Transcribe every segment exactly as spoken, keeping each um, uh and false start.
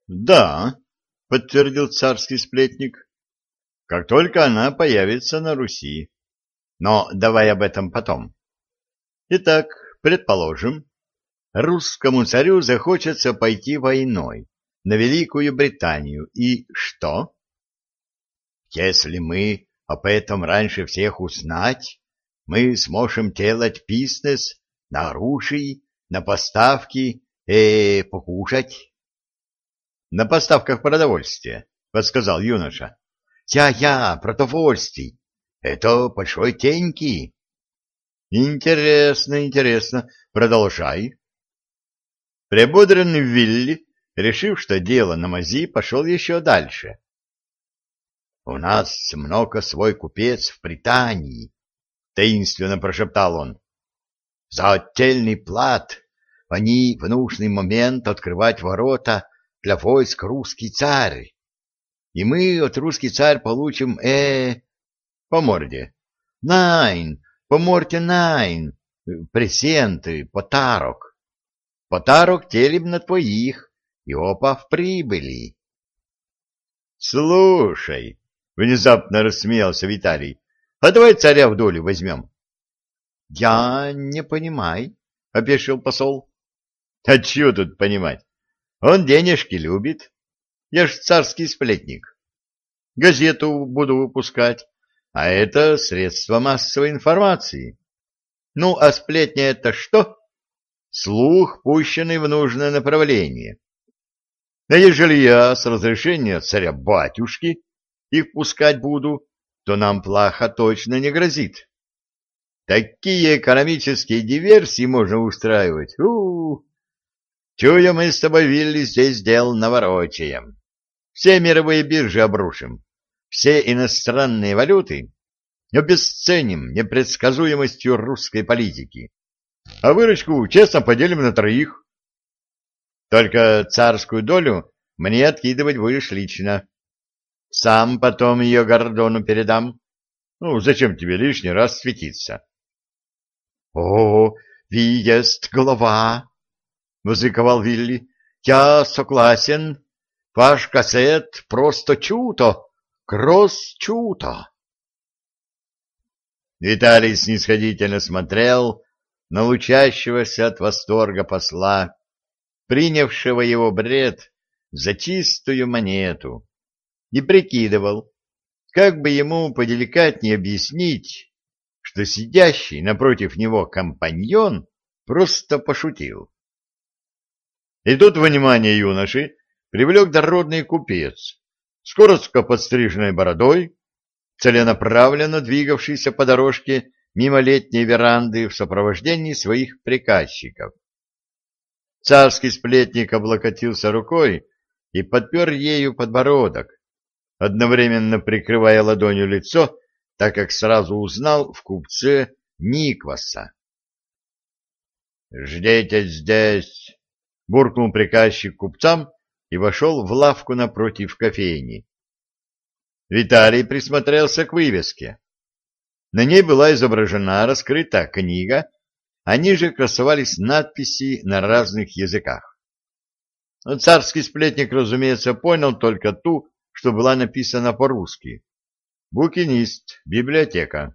Да, подтвердил царский сплетник, как только она появится на Руси. Но давай об этом потом. Итак, предположим, русскому царю захочется пойти войной на Великую Британию. И что? Если мы об этом раньше всех узнать, мы сможем делать бизнес на оружии, на поставки и покушать. На поставках продовольствия, подсказал юноша. Я-я, продовольствий. Это большой деньги. Интересно, интересно. Продолжай. Прибодренный Вилли, решив, что дело на мази, пошел еще дальше. У нас много свой купец в Британии, таинственно прошептал он. За отдельный плат они в нужный момент открывать ворота для войск русский царь. И мы от русский царь получим, э, по морде. Найн, по морде найн, презенты, потарок. Потарок телим на твоих, и опа в прибыли. Слушай, внезапно рассмеялся Виталий, а давай царя в долю возьмем. Я не понимаю, опешил посол. А чего тут понимать? Он денежки любит. Я ж царский сплетник. Газету буду выпускать, а это средство массовой информации. Ну, а сплетня — это что? Слух, пущенный в нужное направление. А ежели я с разрешения царя-батюшки их пускать буду, то нам плохо точно не грозит. Такие экономические диверсии можно устраивать. У-у-у. Чую, мы с тобой, Вилли, здесь дел наворочаем. Все мировые биржи обрушим, все иностранные валюты обесценим непредсказуемостью русской политики, а выручку честно поделим на троих. Только царскую долю мне откидывать будешь лично. Сам потом ее Гордону передам. Ну, зачем тебе лишний раз светиться? — О, ви есть голова! — возликовал Вилли. — Я согласен. Ваш кассет просто чудо, кросс-чудо. Виталий снисходительно смотрел на лучащегося от восторга посла, принявшего его бред за чистую монету, и прикидывал, как бы ему поделикатнее объяснить, что сидящий напротив него компаньон просто пошутил. И тут внимание юноши привлек дородный купец с коротко подстриженной бородой, целенаправленно двигавшийся по дорожке мимо летней веранды в сопровождении своих приказчиков. Царский сплетник облокотился рукой и подпер ею подбородок, одновременно прикрывая ладонью лицо, так как сразу узнал в купце Никваса. — Ждите здесь! — буркнул приказчик купцам и вошел в лавку напротив кофейни. Виталий присмотрелся к вывеске. На ней была изображена раскрытая книга, а ниже красовались надписи на разных языках. Царский сплетник, разумеется, понял только ту, что была написана по-русски. Букинист, библиотека.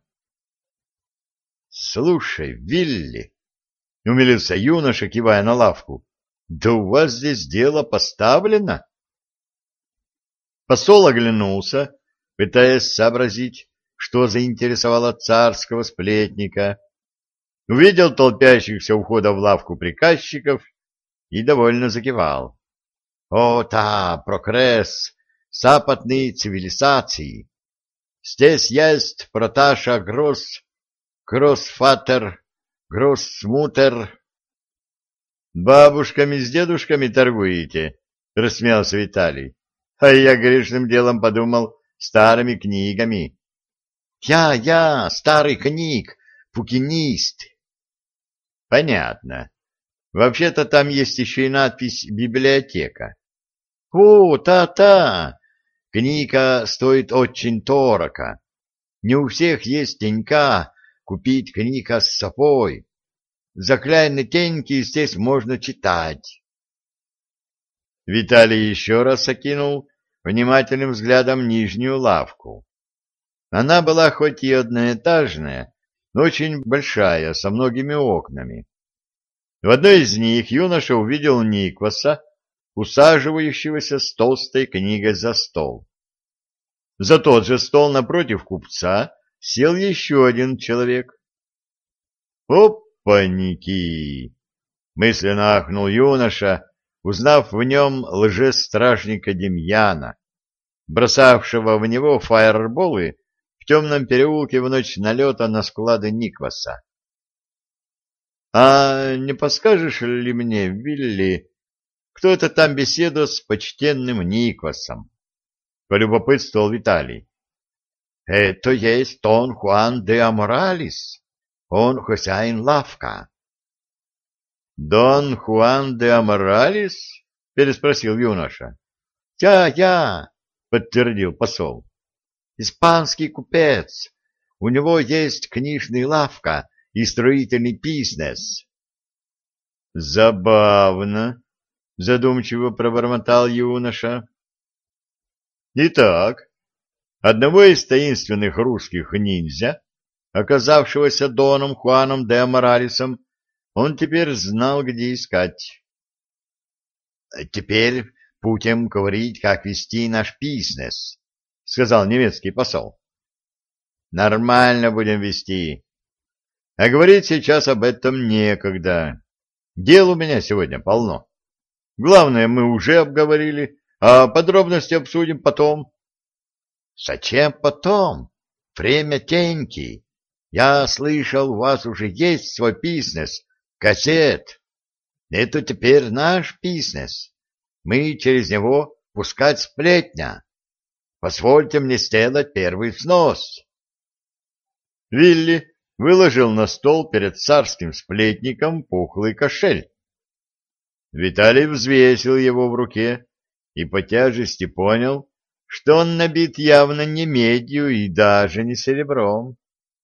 — Слушай, Вилли, — умилился юноша, кивая на лавку, — да у вас здесь дело поставлено? Посол оглянулся, пытаясь сообразить, что заинтересовало царского сплетника, увидел толпящихся у входа в лавку приказчиков и довольно закивал. — О, та, прогресс западной цивилизации! Здесь есть проташа гросс, гроссфатер, гроссмутер. — Бабушками с дедушками торгуете? — рассмеялся Виталий. — А я грешным делом подумал старыми книгами. — Я, я, старый книг, букинист. — Понятно. Вообще-то там есть еще и надпись «Библиотека». — О, та-та! Книга стоит очень дорого. Не у всех есть деньга купить книга с собой. За кляйные деньги здесь можно читать. Виталий еще раз окинул внимательным взглядом нижнюю лавку. Она была хоть и одноэтажная, но очень большая, со многими окнами. В одной из них юноша увидел Никваса, усаживающегося с толстой книгой за стол. За тот же стол напротив купца сел еще один человек. «Опаньки!» — мысленно ахнул юноша, узнав в нем лжестражника Демьяна, бросавшего в него фаерболы в темном переулке в ночь налета на склады Никваса. «А не подскажешь ли мне, Вилли, кто это там беседует с почтенным Никвасом?» — полюбопытствовал Виталий. «Это есть Дон Хуан де Аморалес, он хозяин лавка». «Дон Хуан де Аморалес?» — переспросил юноша. «Я, я!» — подтвердил посол. «Испанский купец. У него есть книжная лавка и строительный бизнес». «Забавно», — задумчиво пробормотал юноша. Итак, одного из таинственных русских ниндзя, оказавшегося Доном Хуаном де Аморалесом, он теперь знал, где искать. «Теперь будем говорить, как вести наш бизнес», — сказал немецкий посол. «Нормально будем вести. А говорить сейчас об этом некогда. Дел у меня сегодня полно. Главное мы уже обговорили, а подробности обсудим потом». «Зачем потом? Время теньки. Я слышал, у вас уже есть свой бизнес, газет. Это теперь наш бизнес. Мы через него пускать сплетня. Позвольте мне сделать первый взнос». Вилли выложил на стол перед царским сплетником пухлый кошель. Виталий взвесил его в руке и по тяжести понял, что он набит явно не медью и даже не серебром.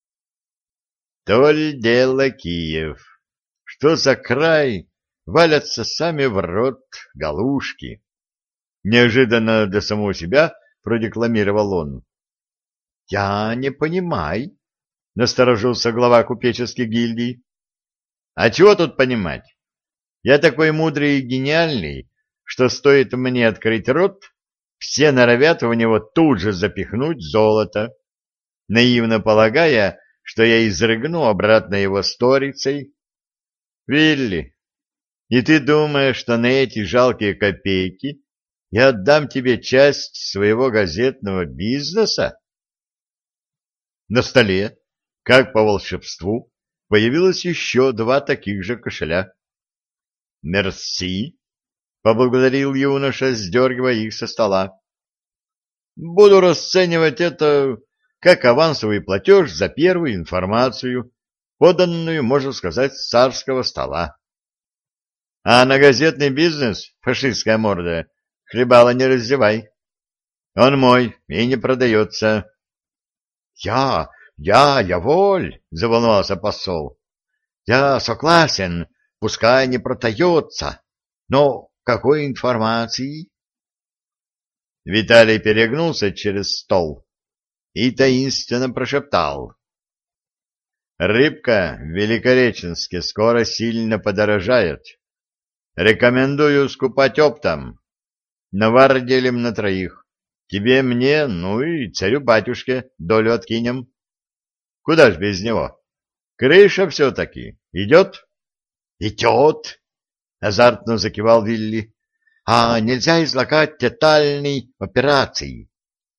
То ли дело Киев, что за край валятся сами в рот галушки. Неожиданно для самого себя продекламировал он. — Я не понимаю, — насторожился глава купеческих гильдий. — А чего тут понимать? Я такой мудрый и гениальный, что стоит мне открыть рот, все норовят в него тут же запихнуть золото, наивно полагая, что я изрыгну обратно его сторицей. Вилли, и ты думаешь, что на эти жалкие копейки я отдам тебе часть своего газетного бизнеса? На столе, как по волшебству, появилось еще два таких же кошеля. «Мерси», — поблагодарил юноша, сдергивая их со стола. «Буду расценивать это как авансовый платеж за первую информацию, поданную, можно сказать, с царского стола. А на газетный бизнес, фашистская морда, хлебала не раздевай. Он мой и не продается». «Я, я, я воль», — заволновался посол. «Я согласен, пускай не продается, но какой информации?» Виталий перегнулся через стол и таинственно прошептал. «Рыбка в Великореченске скоро сильно подорожает. Рекомендую скупать оптом. Навар делим на троих. Тебе, мне, ну и царю-батюшке долю откинем. Куда ж без него? Крыша все-таки. Идет?» «Идет!» — азартно закивал Вилли. «А нельзя излагать детальной операции?»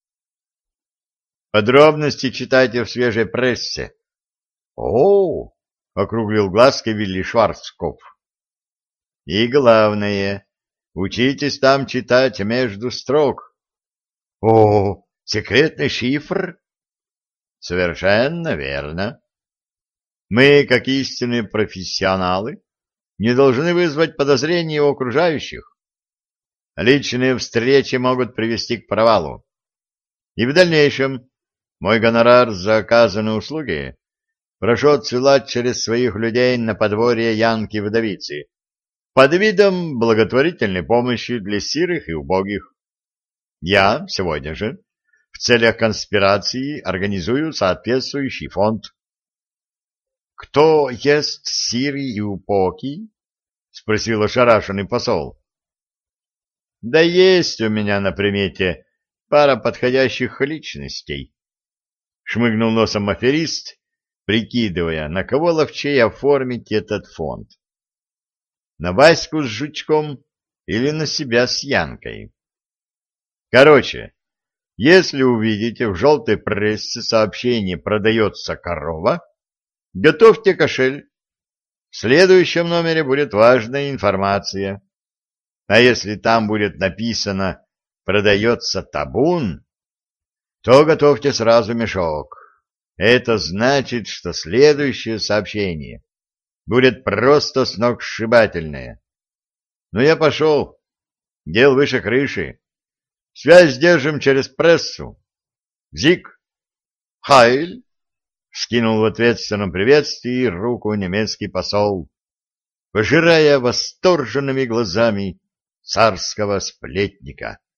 «Подробности читайте в свежей прессе». «О!» — округлил глазки Вилли Шварцкопф. «И главное, учитесь там читать между строк». «О, секретный шифр?» «Совершенно верно. Мы, как истинные профессионалы, не должны вызвать подозрений у окружающих. Личные встречи могут привести к провалу. И в дальнейшем мой гонорар за оказанные услуги прошу отсылать через своих людей на подворье Янки-вдовицы. под видом благотворительной помощи для сирых и убогих. Я сегодня же в целях конспирации организую соответствующий фонд. — Кто ест сирый и убогий? — спросил ошарашенный посол. — Да есть у меня на примете пара подходящих личностей. Шмыгнул носом аферист, прикидывая, на кого ловчей оформить этот фонд. На Ваську с Жучком или на себя с Янкой. Короче, если увидите в желтой прессе сообщение «Продается корова», готовьте кошель. В следующем номере будет важная информация. А если там будет написано «Продается табун», то готовьте сразу мешок. Это значит, что следующее сообщение будет просто сногсшибательное. Ну, я пошел. Дел выше крыши. Связь держим через прессу. Зиг. Хайль. Скинул в ответственном приветствии руку немецкий посол, пожирая восторженными глазами царского сплетника.